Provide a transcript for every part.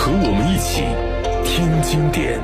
和我们一起听经典。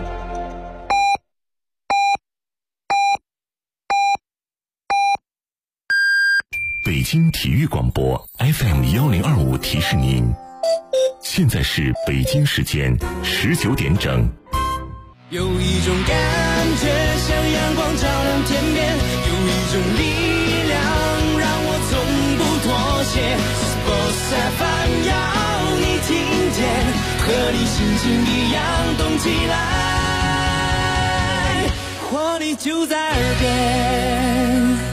北京体育广播 FM1025 提示您，现在是北京时间19点整。 有一种感觉像阳光照亮天边，有一种力量让我从不妥协。Sports FM 要你听见，和你心情一样动起来，活力就在耳边。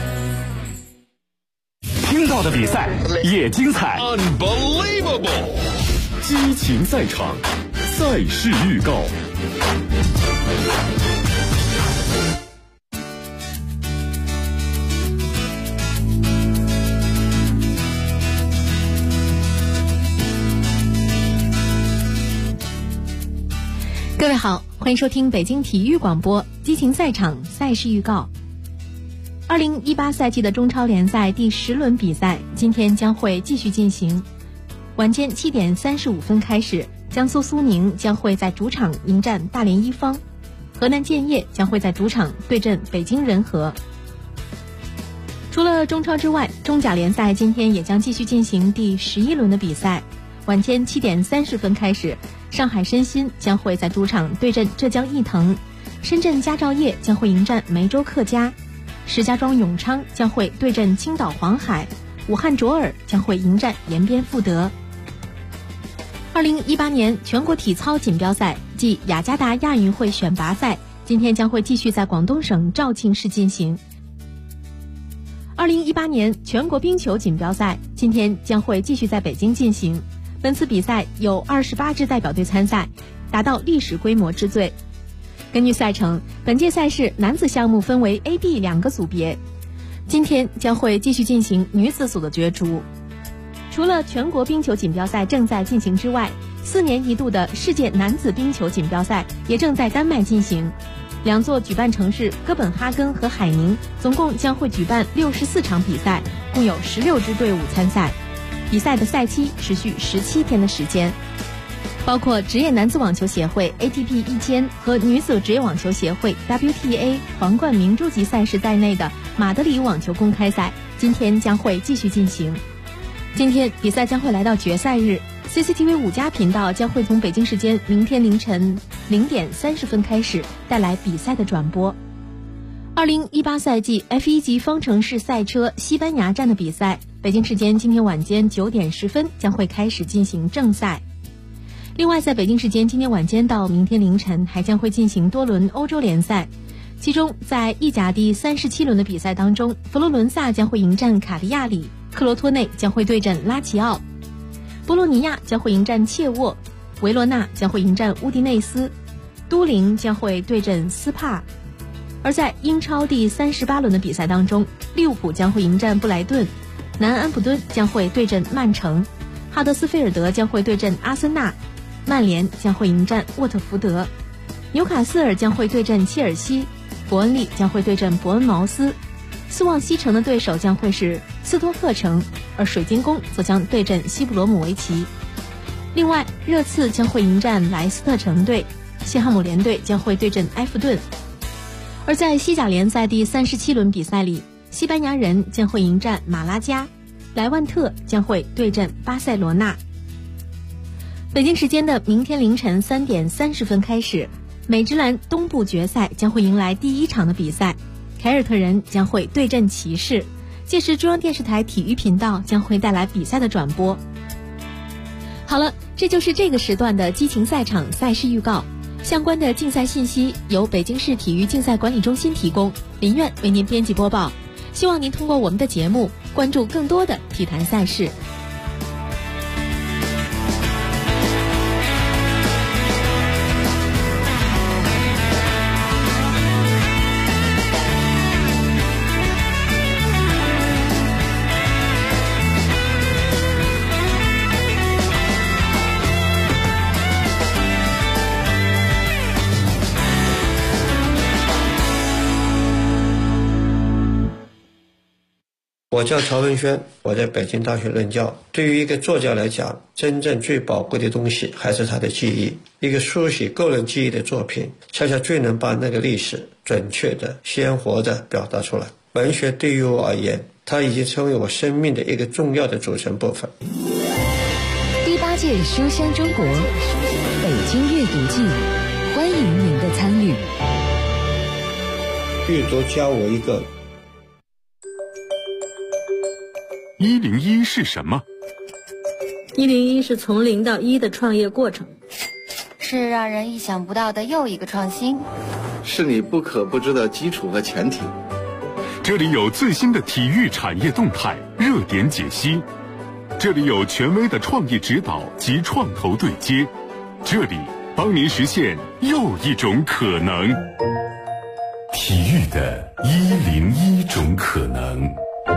听到的比赛也精彩 Unbelievable！ 激情赛场，赛事预告。 各位好，欢迎收听北京体育广播激情赛场赛事预告。2018赛季的中超联赛第10轮比赛今天将会继续进行。晚间7点35分开始，江苏苏宁将会在主场迎战大连一方，河南建业将会在主场对阵北京人和。除了中超之外，中甲联赛今天也将继续进行第11轮的比赛。晚间7点30分开始，上海申鑫将会在主场对阵浙江毅腾，深圳佳兆业将会迎战梅州客家，石家庄永昌将会对阵青岛黄海，武汉卓尔将会迎战延边富德。2018年全国体操锦标赛暨雅加达亚运会选拔赛今天将会继续在广东省肇庆市进行。2018年全国冰球锦标赛今天将会继续在北京进行。本次比赛有28支代表队参赛，达到历史规模之最。根据赛程，本届赛事男子项目分为 A、B 2个组别，今天将会继续进行女子组的角逐。除了全国冰球锦标赛正在进行之外，4年一度的世界男子冰球锦标赛也正在丹麦进行。两座举办城市哥本哈根和海宁总共将会举办64场比赛，共有16支队伍参赛。比赛的赛期持续17天的时间，包括职业男子网球协会 ATP 1000和女子职业网球协会 WTA 皇冠明珠级赛事在内的马德里网球公开赛今天将会继续进行。今天比赛将会来到决赛日， CCTV 5+频道将会从北京时间明天凌晨0点30分开始带来比赛的转播。2018赛季 F1 级方程式赛车西班牙站的比赛，北京时间今天晚间9点10分将会开始进行正赛。另外，在北京时间今天晚间到明天凌晨还将会进行多轮欧洲联赛，其中在意甲第37轮的比赛当中，佛罗伦萨将会迎战卡利亚里，克罗托内将会对阵拉齐奥，波洛尼亚将会迎战切沃，维罗纳将会迎战乌迪内斯，都灵将会对阵斯帕。而在英超第38轮的比赛当中，利物浦将会迎战布莱顿，南安普敦将会对阵曼城，哈德斯菲尔德将会对阵阿森纳，曼联将会迎战沃特福德，纽卡斯尔将会对阵切尔西，伯恩利将会对阵伯恩茅斯，斯旺西城的对手将会是斯托克城，而水晶宫则将对阵西布罗姆维奇。另外，热刺将会迎战莱斯特城队，西汉姆联队将会对阵埃弗顿。而在西甲联赛第37轮比赛里，西班牙人将会迎战马拉加，莱万特将会对阵巴塞罗那。北京时间的明天凌晨3点30分开始，美职篮东部决赛将会迎来第1场的比赛，凯尔特人将会对阵骑士，届时中央电视台体育频道将会带来比赛的转播。好了，这就是这个时段的激情赛场赛事预告。相关的竞赛信息由北京市体育竞赛管理中心提供，林苑为您编辑播报。希望您通过我们的节目关注更多的体坛赛事。 我叫曹文轩，我在北京大学任教。对于一个作家来讲，真正最宝贵的东西还是他的记忆。一个书写个人记忆的作品，恰恰最能把那个历史准确的、鲜活的表达出来。文学对于我而言，它已经成为我生命的一个重要的组成部分。 第8届书香中国北京阅读季，欢迎您的参与。 阅读教我一个。 101是什么 ？101是从0到1的创业过程， 是让人意想不到的又一个创新， 是你不可不知的基础和前提。 这里有最新的体育产业动态、热点解析，这里有权威的创意指导及创投对接，这里帮您实现又一种可能。 体育的101种可能。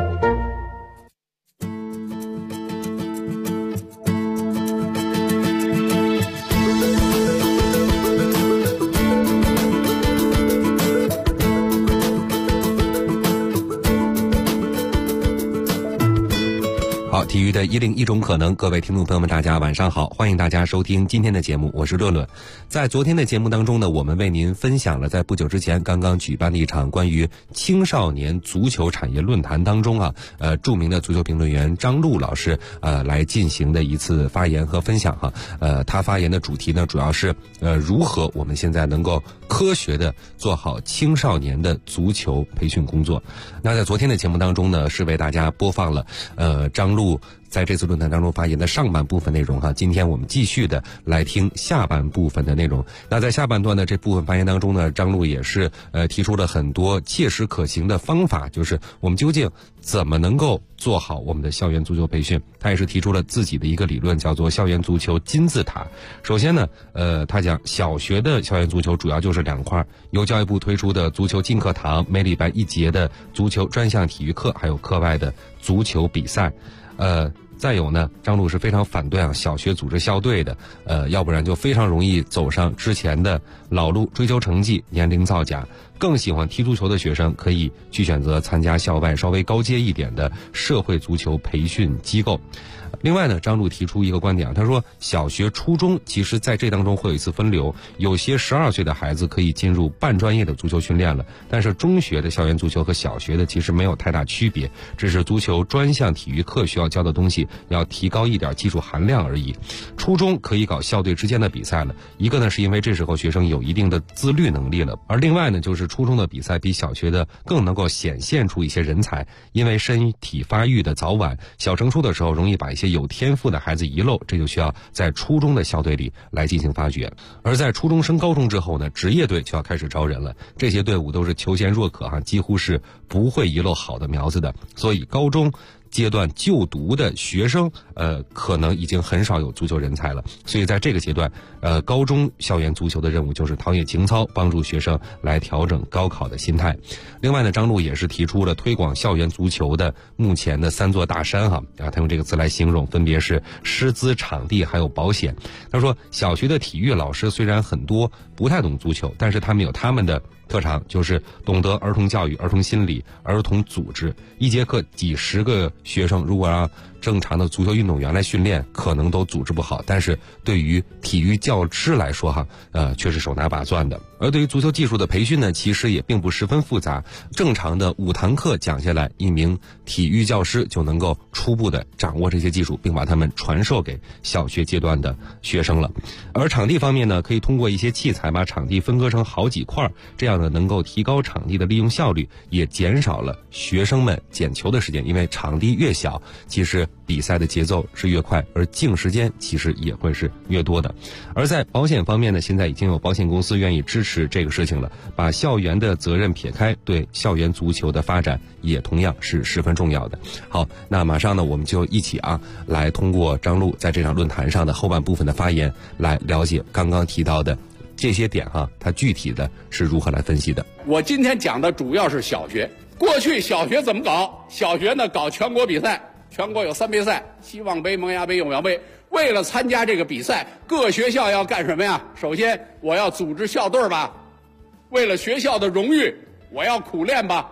好，体育的101种可能，各位听众朋友们，大家晚上好，欢迎大家收听今天的节目，我是乐乐。在昨天的节目当中呢，我们为您分享了在不久之前刚刚举办的一场关于青少年足球产业论坛当中著名的足球评论员张璐老师来进行的一次发言和分享他发言的主题呢，主要是如何我们现在能够科学的做好青少年的足球培训工作。那在昨天的节目当中呢，是为大家播放了张璐在这次论坛当中发言的上半部分内容今天我们继续的来听下半部分的内容。那在下半段的这部分发言当中呢，张璐也是提出了很多切实可行的方法，就是我们究竟怎么能够做好我们的校园足球培训。他也是提出了自己的一个理论，叫做校园足球金字塔。首先呢他讲小学的校园足球主要就是2块，由教育部推出的足球进课堂，每礼拜1节的足球专项体育课，还有课外的足球比赛。再有呢，张璐是非常反对小学组织校队的，要不然就非常容易走上之前的老路，追求成绩，年龄造假。更喜欢踢足球的学生可以去选择参加校外稍微高阶一点的社会足球培训机构。另外呢，张璐提出一个观点他说小学初中其实在这当中会有一次分流，有些12岁的孩子可以进入半专业的足球训练了，但是中学的校园足球和小学的其实没有太大区别，只是足球专项体育课需要教的东西要提高一点技术含量而已。初中可以搞校队之间的比赛了，一个呢是因为这时候学生有一定的自律能力了，而另外呢就是初中的比赛比小学的更能够显现出一些人才，因为身体发育的早晚，小升初的时候容易把一些有天赋的孩子遗漏，这就需要在初中的校队里来进行发掘。而在初中升高中之后呢，职业队就要开始招人了，这些队伍都是求贤若渴几乎是不会遗漏好的苗子的，所以高中阶段就读的学生可能已经很少有足球人才了，所以在这个阶段高中校园足球的任务就是陶冶情操，帮助学生来调整高考的心态。另外呢，张璐也是提出了推广校园足球的目前的3座大山他用这个词来形容，分别是师资、场地还有保险。他说小学的体育老师虽然很多不太懂足球，但是他们有他们的特长，就是懂得儿童教育、儿童心理、儿童组织。一节课几十个学生，如果让正常的足球运动员来训练，可能都组织不好，但是对于体育教师来说却是手拿把攥的。而对于足球技术的培训呢，其实也并不十分复杂，正常的5堂课讲下来，一名体育教师就能够初步的掌握这些技术，并把它们传授给小学阶段的学生了。而场地方面呢，可以通过一些器材把场地分割成好几块，这样呢能够提高场地的利用效率，也减少了学生们捡球的时间，因为场地越小，其实比赛的节奏是越快，而净时间其实也会是越多的。而在保险方面呢，现在已经有保险公司愿意支持这个事情了，把校园的责任撇开，对校园足球的发展也同样是十分重要的。好，那马上呢我们就一起来通过张璐在这场论坛上的后半部分的发言，来了解刚刚提到的这些点它具体的是如何来分析的。 我今天讲的主要是小学。过去小学怎么搞？小学呢搞全国比赛，全国有3杯赛，希望杯、萌芽杯、永阳杯。为了参加这个比赛，各学校要干什么呀？首先我要组织校队吧，为了学校的荣誉，我要苦练吧。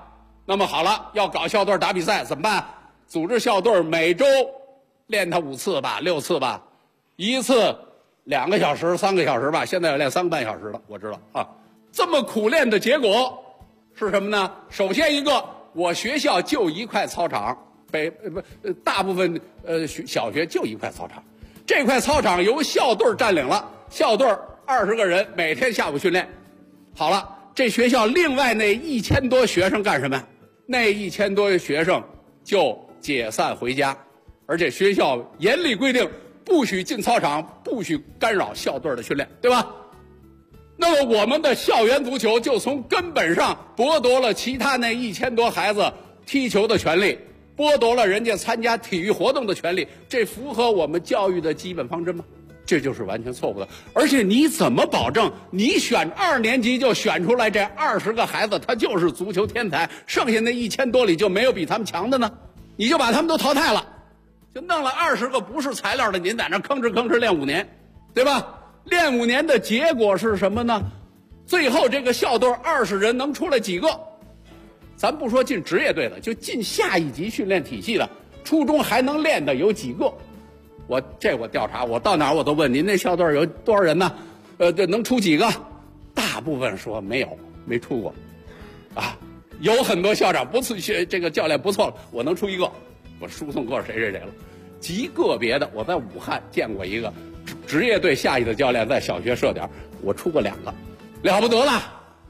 那么好了，要搞校队打比赛怎么办？组织校队每周练他5次吧，6次吧，一次2个小时、3个小时吧，现在要练3个半小时了，我知道啊。这么苦练的结果是什么呢？首先一个，我学校就一块操场，大部分小学就一块操场，这块操场由校队占领了，校队20个人，每天下午训练。好了，这学校另外那1000多学生干什么？那1000多学生就解散回家，而且学校严厉规定不许进操场，不许干扰校队的训练，对吧？那么我们的校园足球就从根本上剥夺了其他那1000多孩子踢球的权利，剥夺了人家参加体育活动的权利，这符合我们教育的基本方针吗？这就是完全错误的。而且你怎么保证你选2年级就选出来这20个孩子他就是足球天才，剩下那1000多里就没有比他们强的呢？你就把他们都淘汰了，就弄了20个不是材料的，您在那吭哧吭哧练5年，对吧？练5年的结果是什么呢？最后这个校队20人能出来几个？咱不说进职业队的，就进下一级训练体系的，初中还能练的有几个？我调查，我到哪儿我都问您那校队有多少人呢？这能出几个？大部分说没有，没出过，啊，有很多校长不错，这个教练不错了，我能出一个，我输送过谁谁谁了。极个别的，我在武汉见过一个职业队下去的教练，在小学设点，我出过2个，了不得了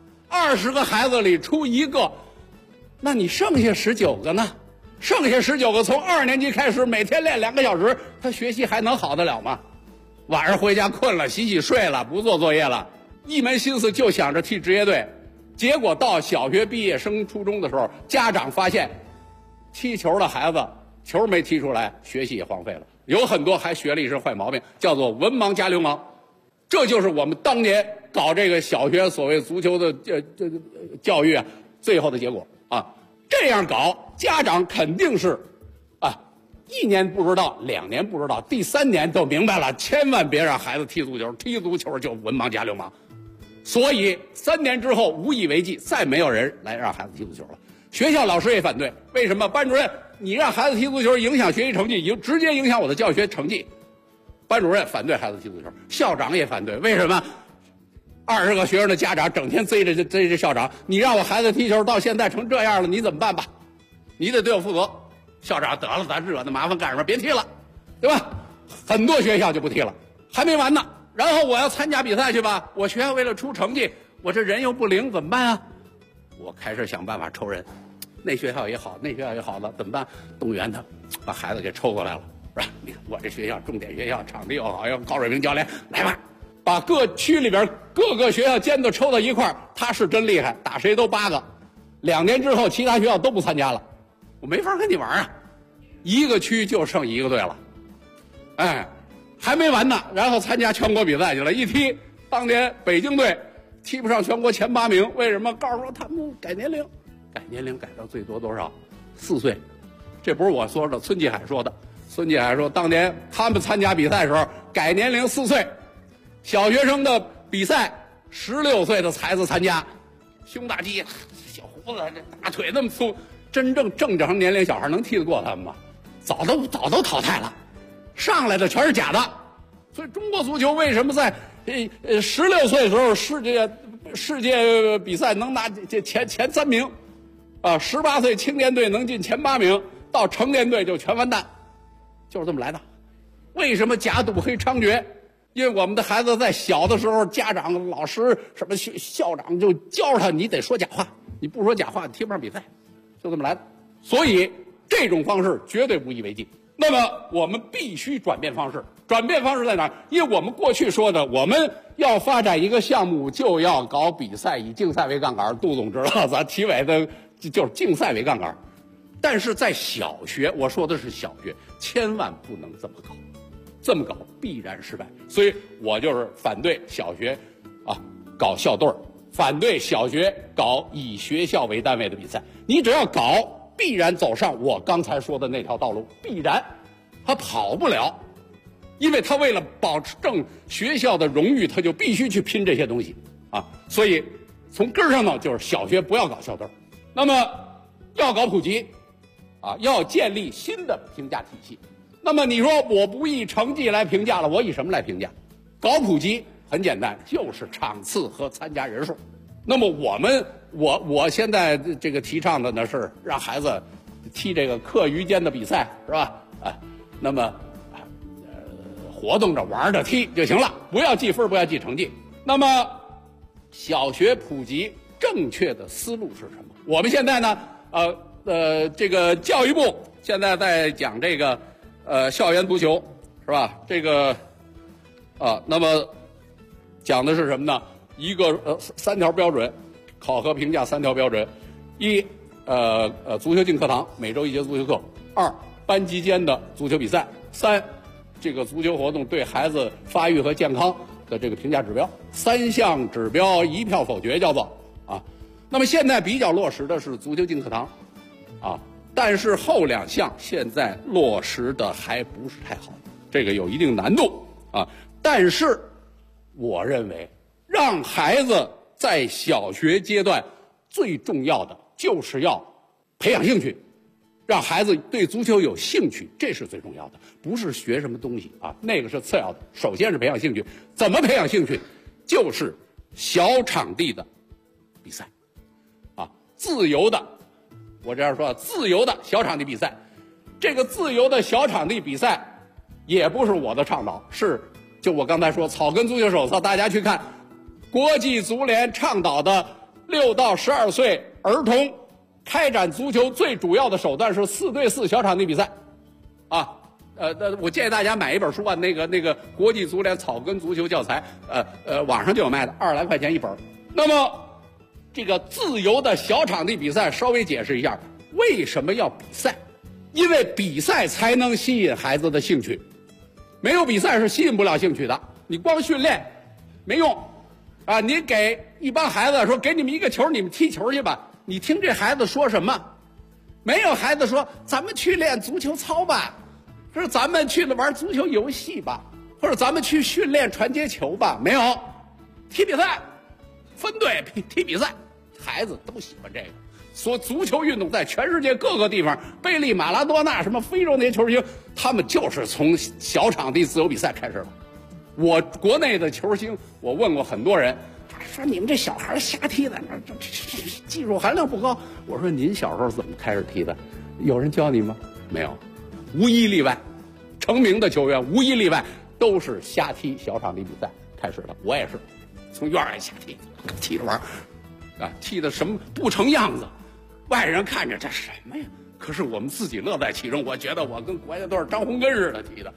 ，20个孩子里出1个，那你剩下19个呢？剩下19个从2年级开始每天练2个小时，他学习还能好得了吗？晚上回家困了，洗洗睡了，不做作业了，一门心思就想着踢职业队。结果到小学毕业升初中的时候，家长发现踢球的孩子球没踢出来，学习也荒废了，有很多还学了一身坏毛病，叫做文盲加流氓。这就是我们当年搞这个小学所谓足球的教育啊，最后的结果啊。这样搞，家长肯定是1年不知道，2年不知道，第3年都明白了，千万别让孩子踢足球，踢足球就文盲加流氓。所以3年之后无以为继，再没有人来让孩子踢足球了。学校老师也反对，为什么？班主任，你让孩子踢足球影响学习成绩，直接影响我的教学成绩。班主任反对孩子踢足球，校长也反对，为什么？20个学生的家长整天追着校长，你让我孩子踢球到现在成这样了，你怎么办吧？你得对我负责。校长，得了，咱惹那麻烦干什么？别踢了，对吧？很多学校就不踢了，还没完呢。然后我要参加比赛去吧，我学校为了出成绩，我这人又不灵，怎么办啊？我开始想办法抽人，那学校也好，那学校也好了，怎么办？动员他，把孩子给抽过来了，是吧？你看我这学校重点学校，场地又好，要高水平教练，来吧。把各区里边各个学校尖子抽到一块儿，他是真厉害，打谁都8个。2年之后，其他学校都不参加了，我没法跟你玩啊！一个区就剩1个队了，哎，还没完呢。然后参加全国比赛去了，一踢，当年北京队踢不上全国前8名，为什么？告诉说他们改年龄，改到最多多少？4岁。这不是我说的，孙继海说的。孙继海说，当年他们参加比赛的时候改年龄4岁。小学生的比赛，16岁的孩子参加，胸大肌，小胡子，这大腿那么粗，真正正常年龄小孩能踢得过他们吗？早都淘汰了，上来的全是假的。所以中国足球为什么在16岁的时候世界比赛能拿这前3名，啊，18岁青年队能进前8名，到成年队就全完蛋，就是这么来的。为什么假赌黑猖獗？因为我们的孩子在小的时候，家长、老师、什么校长就教他，你得说假话，你不说假话，你踢不上比赛，就这么来的。所以这种方式绝对无以为继。那么我们必须转变方式，转变方式在哪儿？因为我们过去说的，我们要发展一个项目，就要搞比赛，以竞赛为杠杆。杜总知道，咱体委的就是竞赛为杠杆。但是在小学，我说的是小学，千万不能这么搞。这么搞必然失败，所以我就是反对小学搞校队，反对小学搞以学校为单位的比赛。你只要搞，必然走上我刚才说的那条道路，必然他跑不了，因为他为了保证学校的荣誉，他就必须去拼这些东西啊。所以从根儿上呢，就是小学不要搞校队。那么要搞普及，要建立新的评价体系。那么你说我不以成绩来评价了，我以什么来评价？搞普及很简单，就是场次和参加人数。那么我现在这个提倡的呢是让孩子踢这个课余间的比赛，是吧？那么活动着玩着踢就行了，不要记分，不要记成绩。那么小学普及正确的思路是什么？我们现在呢，这个教育部现在在讲这个校园足球，是吧？这个那么讲的是什么呢？一个3条标准，考核评价3条标准：一，足球进课堂，每周1节足球课；二，班级间的足球比赛；三，这个足球活动对孩子发育和健康的这个评价指标。3项指标1票否决，叫做那么现在比较落实的是足球进课堂，但是后2项现在落实的还不是太好，这个有一定难度但是我认为让孩子在小学阶段最重要的就是要培养兴趣，让孩子对足球有兴趣，这是最重要的，不是学什么东西那个是次要的，首先是培养兴趣。怎么培养兴趣？就是小场地的比赛自由的，我这样说，自由的小场地比赛。这个自由的小场地比赛也不是我的倡导，是就我刚才说草根足球手册，大家去看国际足联倡导的6到12岁儿童开展足球最主要的手段是4对4小场地比赛我建议大家买一本书那个国际足联草根足球教材，网上就有卖的，20来块钱一本。那么这个自由的小场地比赛，稍微解释一下为什么要比赛。因为比赛才能吸引孩子的兴趣，没有比赛是吸引不了兴趣的。你光训练没用你给一帮孩子说给你们一个球，你们踢球去吧，你听这孩子说什么？没有孩子说咱们去练足球操吧，说咱们去玩足球游戏吧，或者咱们去训练传接球吧，没有。踢比赛，分队踢比赛，孩子都喜欢这个。所足球运动在全世界各个地方，贝利、马拉多纳，什么非洲那些球星，他们就是从小场地自由比赛开始的。我国内的球星，我问过很多人，说你们这小孩瞎踢的，这技术含量不高。我说您小时候怎么开始踢的？有人教你吗？没有，无一例外，成名的球员无一例外都是瞎踢小场地比赛开始的。我也是，从院外瞎踢着玩，踢的什么不成样子，外人看着这什么呀？可是我们自己乐在其中。我觉得我跟国家队张洪根似的踢的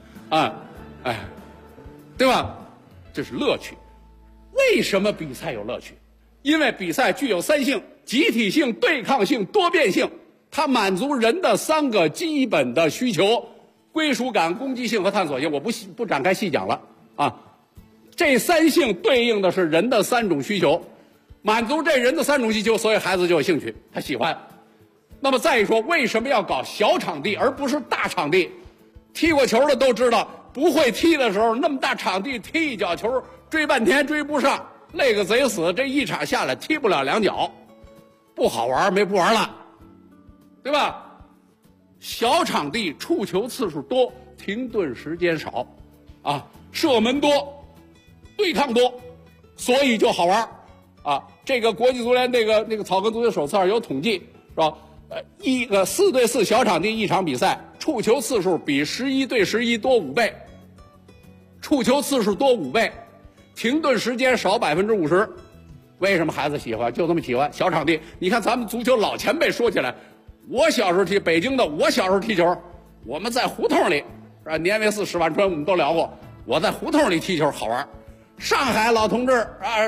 对吧？这是乐趣。为什么比赛有乐趣？因为比赛具有3性：集体性、对抗性、多变性。它满足人的3个基本的需求：归属感、攻击性和探索性。我不展开细讲了这3性对应的是人的3种需求，满足这人的3种需求，所以孩子就有兴趣，他喜欢。那么再一说，为什么要搞小场地而不是大场地？踢过球的都知道，不会踢的时候，那么大场地踢一脚球，追半天追不上，累个贼死，这一场下来踢不了2脚，不好玩，不玩了，对吧？小场地触球次数多，停顿时间少射门多，对抗多，所以就好玩这个国际足联那个草根足球手册上有统计，是吧？1个4对4小场地一场比赛，触球次数比11对11多5倍，触球次数多5倍，停顿时间少50%。为什么孩子喜欢？就这么喜欢小场地。你看咱们足球老前辈说起来，我小时候踢北京的，我小时候踢球，我们在胡同里年维4、10万春我们都聊过，我在胡同里踢球好玩。上海老同志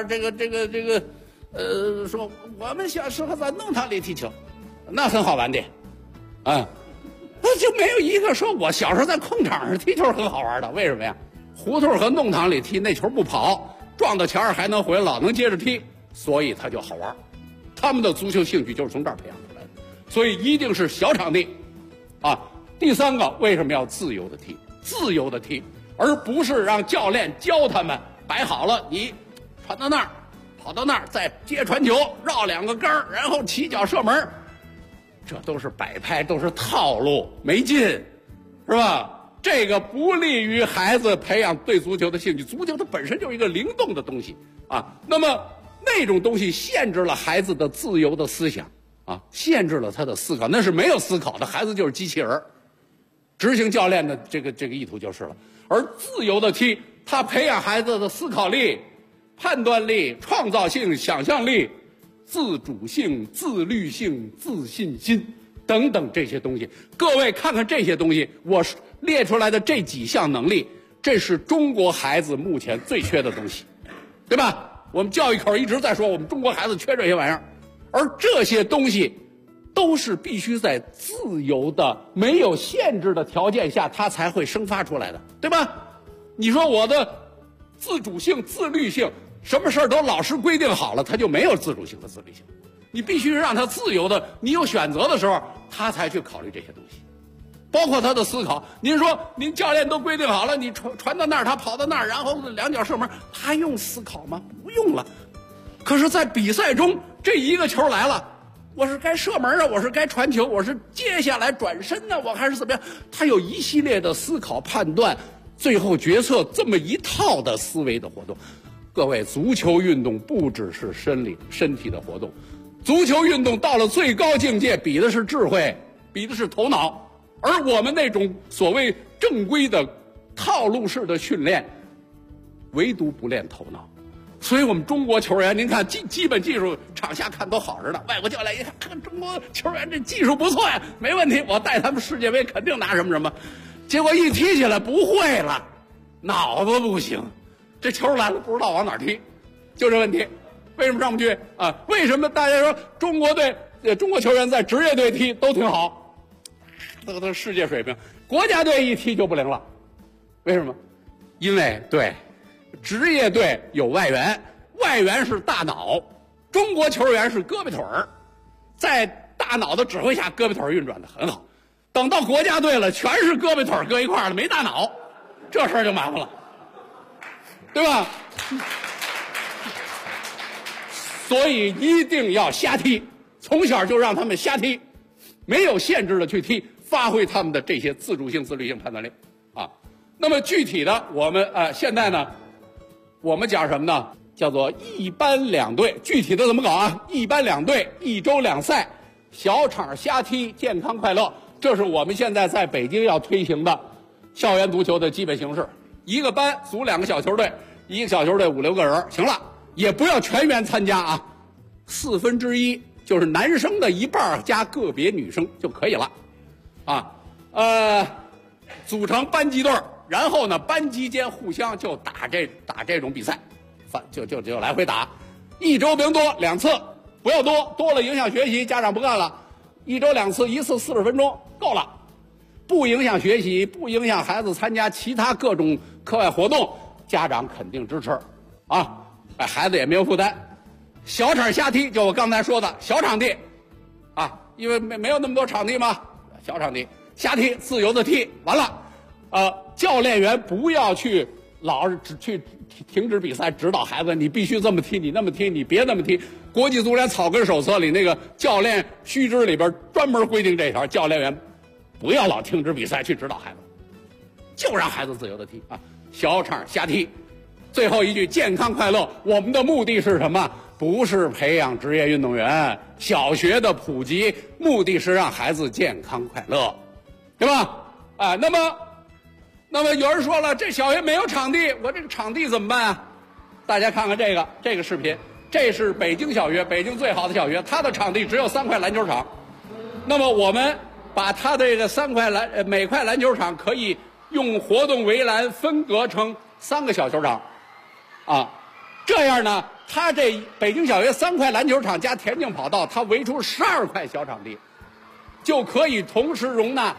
说我们小时候在弄堂里踢球，那很好玩的那就没有一个说我小时候在空场上踢球很好玩的。为什么呀？胡同和弄堂里踢那球不跑，撞到墙上还能回，老能接着踢，所以它就好玩。他们的足球兴趣就是从这儿培养出来的，所以一定是小场地第3个，为什么要自由的踢？自由的踢，而不是让教练教他们摆好了，你传到那儿，跑到那儿，再接传球，绕2个杆儿，然后起脚射门。 这都是摆拍，都是套路，没劲，是吧？这个不利于孩子培养对足球的兴趣。足球它本身就是一个灵动的东西啊，那么那种东西限制了孩子的自由的思想啊，限制了他的思考，那是没有思考的，孩子就是机器人，执行教练的这个意图就是了。而自由的踢，他培养孩子的思考力、判断力、创造性、想象力、自主性、自律性、自信心等等这些东西。各位看看这些东西，我列出来的这几项能力，这是中国孩子目前最缺的东西，对吧？我们教育口一直在说我们中国孩子缺这些玩意儿，而这些东西都是必须在自由的没有限制的条件下它才会生发出来的，对吧？你说我的自主性、自律性，什么事儿都老师规定好了，他就没有自主性和自律性。你必须让他自由的，你有选择的时候，他才去考虑这些东西，包括他的思考。您说您教练都规定好了，你传到那儿，他跑到那儿，然后两脚射门，他用思考吗？不用了。可是，在比赛中，这一个球来了，我是该射门啊，我是该传球，我是接下来转身呢，我还是怎么样？他有一系列的思考、判断，最后决策这么一套的思维的活动。各位，足球运动不只是身体的活动，足球运动到了最高境界，比的是智慧，比的是头脑。而我们那种所谓正规的套路式的训练，唯独不练头脑。所以我们中国球员，您看基本技术场下看都好着呢，外国教练一看中国球员这技术不错呀，没问题，我带他们世界杯肯定拿什么什么。结果一踢起来不会了，脑子不行，这球来了不知道往哪儿踢，就这问题。为什么上不去啊？为什么大家说中国队、中国球员在职业队踢都挺好，都世界水平，国家队一踢就不灵了？为什么？因为对职业队有外援，外援是大脑，中国球员是胳膊腿儿，在大脑的指挥下，胳膊腿儿运转的很好。等到国家队了，全是胳膊腿儿搁一块儿了，没大脑，这事儿就麻烦了，对吧？所以一定要瞎踢，从小就让他们瞎踢，没有限制的去踢，发挥他们的这些自主性、自律性、判断力啊。那么具体的，我们现在呢，我们讲什么呢？叫做一班两队。具体的怎么搞啊？一班两队，一周两赛，小场瞎踢，健康快乐。这是我们现在在北京要推行的校园足球的基本形式。一个班组2个小球队，一个小球队5、6个人，行了。也不要全员参加啊，1/4就是男生的一半加个别女生就可以了，啊，组成班级队，然后呢，班级间互相就打这种比赛，就来回打，一周别多2次，不要多了影响学习，家长不干了，一周2次，一次40分钟够了，不影响学习，不影响孩子参加其他各种课外活动，家长肯定支持，啊。孩子也没有负担，小场瞎踢，就我刚才说的小场地，啊，因为没有那么多场地嘛，小场地瞎踢，自由的踢，完了，教练员不要去老是去停止比赛，指导孩子，你必须这么踢，你那么踢，你别那么踢。国际足联草根手册里那个教练须知里边专门规定这条，教练员不要老停止比赛去指导孩子，就让孩子自由的踢啊，小场瞎踢。最后一句，健康快乐。我们的目的是什么？不是培养职业运动员，小学的普及目的是让孩子健康快乐，对吧？啊，那么有人说了，这小学没有场地，我这个场地怎么办啊？大家看看这个视频，这是北京小学，北京最好的小学，它的场地只有3块篮球场。那么我们把它的这个每块篮球场可以用活动围栏分隔成3个小球场。啊，这样呢，他这北京小学3块篮球场加田径跑道，他围出12块小场地，就可以同时容纳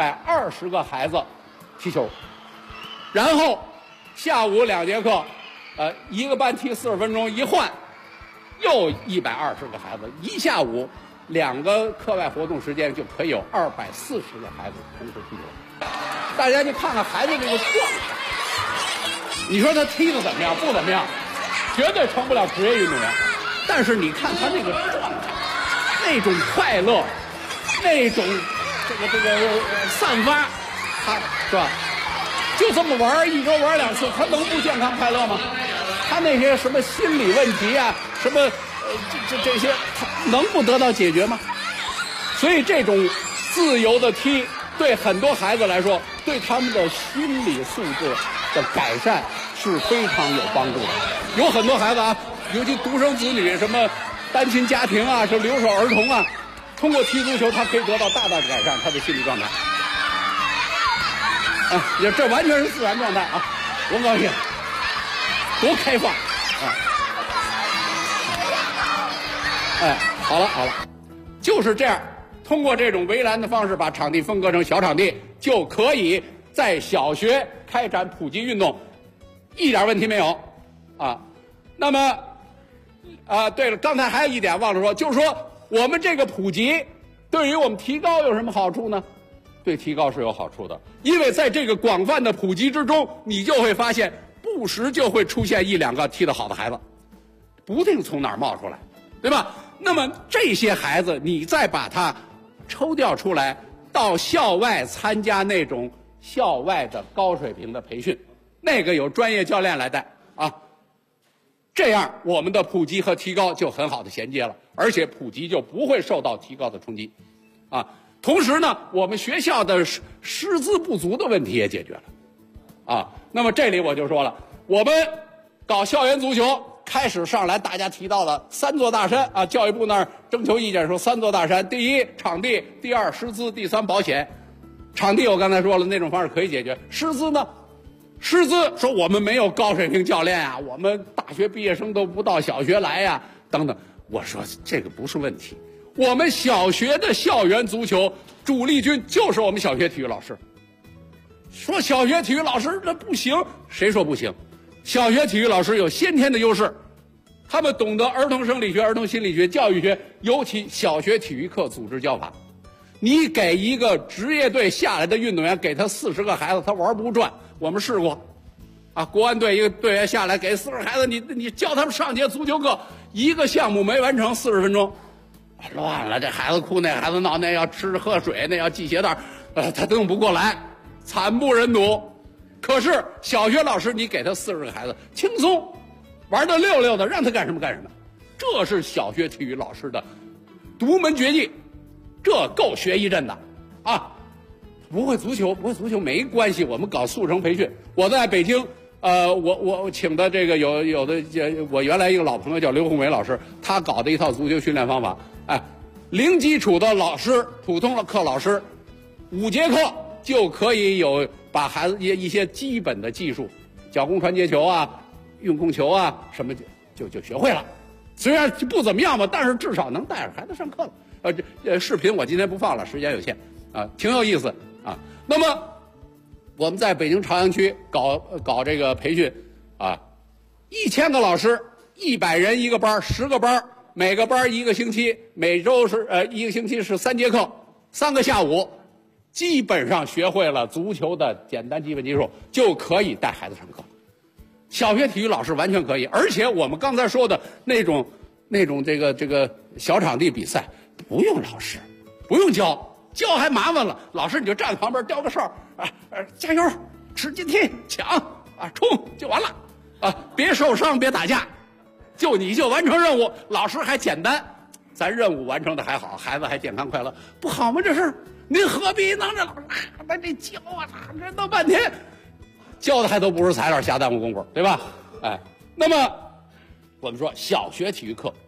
120个孩子踢球。然后下午2节课，一个班踢40分钟，一换又120个孩子，一下午2个课外活动时间就可以有240个孩子同时踢球。大家去看看孩子这个状态。你说他踢得怎么样？不怎么样，绝对成不了职业运动员。但是你看他这个状态，那种快乐， 那种这个散发，他是吧？就这么玩，一周玩2次，他能不健康快乐吗？他那些什么心理问题啊，什么这些，他能不得到解决吗？所以这种自由的踢，对很多孩子来说，对他们的心理素质的改善是非常有帮助的。有很多孩子啊，尤其独生子女、什么单亲家庭啊、是留守儿童啊，通过踢足球，他可以得到大大的改善他的心理状态。啊，这完全是自然状态啊，多高兴，多开放啊！哎，好了，就是这样。通过这种围栏的方式，把场地分割成小场地，就可以在小学开展普及运动，一点问题没有啊。那么对了，刚才还有一点忘了说，就是说我们这个普及对于我们提高有什么好处呢？对提高是有好处的，因为在这个广泛的普及之中，你就会发现不时就会出现1-2个踢得好的孩子，不定从哪儿冒出来，对吧？那么这些孩子你再把他抽调出来，到校外参加那种校外的高水平的培训，那个有专业教练来带啊，这样我们的普及和提高就很好的衔接了，而且普及就不会受到提高的冲击啊。同时呢，我们学校的师资不足的问题也解决了啊。那么这里我就说了，我们搞校园足球开始上来，大家提到了3座大山啊，教育部那儿征求意见说3座大山：第一，场地；第二，师资；第三，保险。场地我刚才说了，那种方式可以解决。师资呢？师资说我们没有高水平教练啊，我们大学毕业生都不到小学来呀，等等。我说这个不是问题，我们小学的校园足球主力军就是我们小学体育老师。说小学体育老师那不行，谁说不行？小学体育老师有先天的优势，他们懂得儿童生理学、儿童心理学、教育学，尤其小学体育课组织教法。你给一个职业队下来的运动员，给他40个孩子，他玩不转。我们试过，啊，国安队一个队员下来给40个孩子，你教他们上节足球课，一个项目没完成40分钟，乱了。这孩子哭，那孩子闹，那要吃喝水，那要系鞋带，他都用不过来，惨不忍睹。可是小学老师，你给他40个孩子，轻松玩得溜溜的，让他干什么干什么，这是小学体育老师的独门绝技，这够学一阵的啊！不会足球没关系，我们搞速成培训。我在北京，我请的这个有的，我原来一个老朋友叫刘宏伟老师，他搞的一套足球训练方法，哎，零基础的老师，普通的课老师，5节课就可以有把孩子一些基本的技术，脚弓传接球啊，运控球啊，什么就学会了。虽然不怎么样吧，但是至少能带着孩子上课了。视频我今天不放了，时间有限啊，挺有意思啊。那么我们在北京朝阳区搞这个培训啊，1000个老师，100人一个班，10个班，每个班1个星期，每周是1个星期是3节课，3个下午，基本上学会了足球的简单基本技术，就可以带孩子上课。小学体育老师完全可以，而且我们刚才说的那种这个小场地比赛，不用老师，不用教还麻烦了。老师你就站在旁边叼个哨啊，加油，使劲踢，抢啊，冲就完了啊，别受伤，别打架，你就完成任务。老师还简单，咱任务完成的还好，孩子还健康快乐，不好吗？这事您何必弄这老师把这教啊，这弄半天，教的还都不是材料，瞎耽误功夫，对吧？哎，那么我们说小学体育课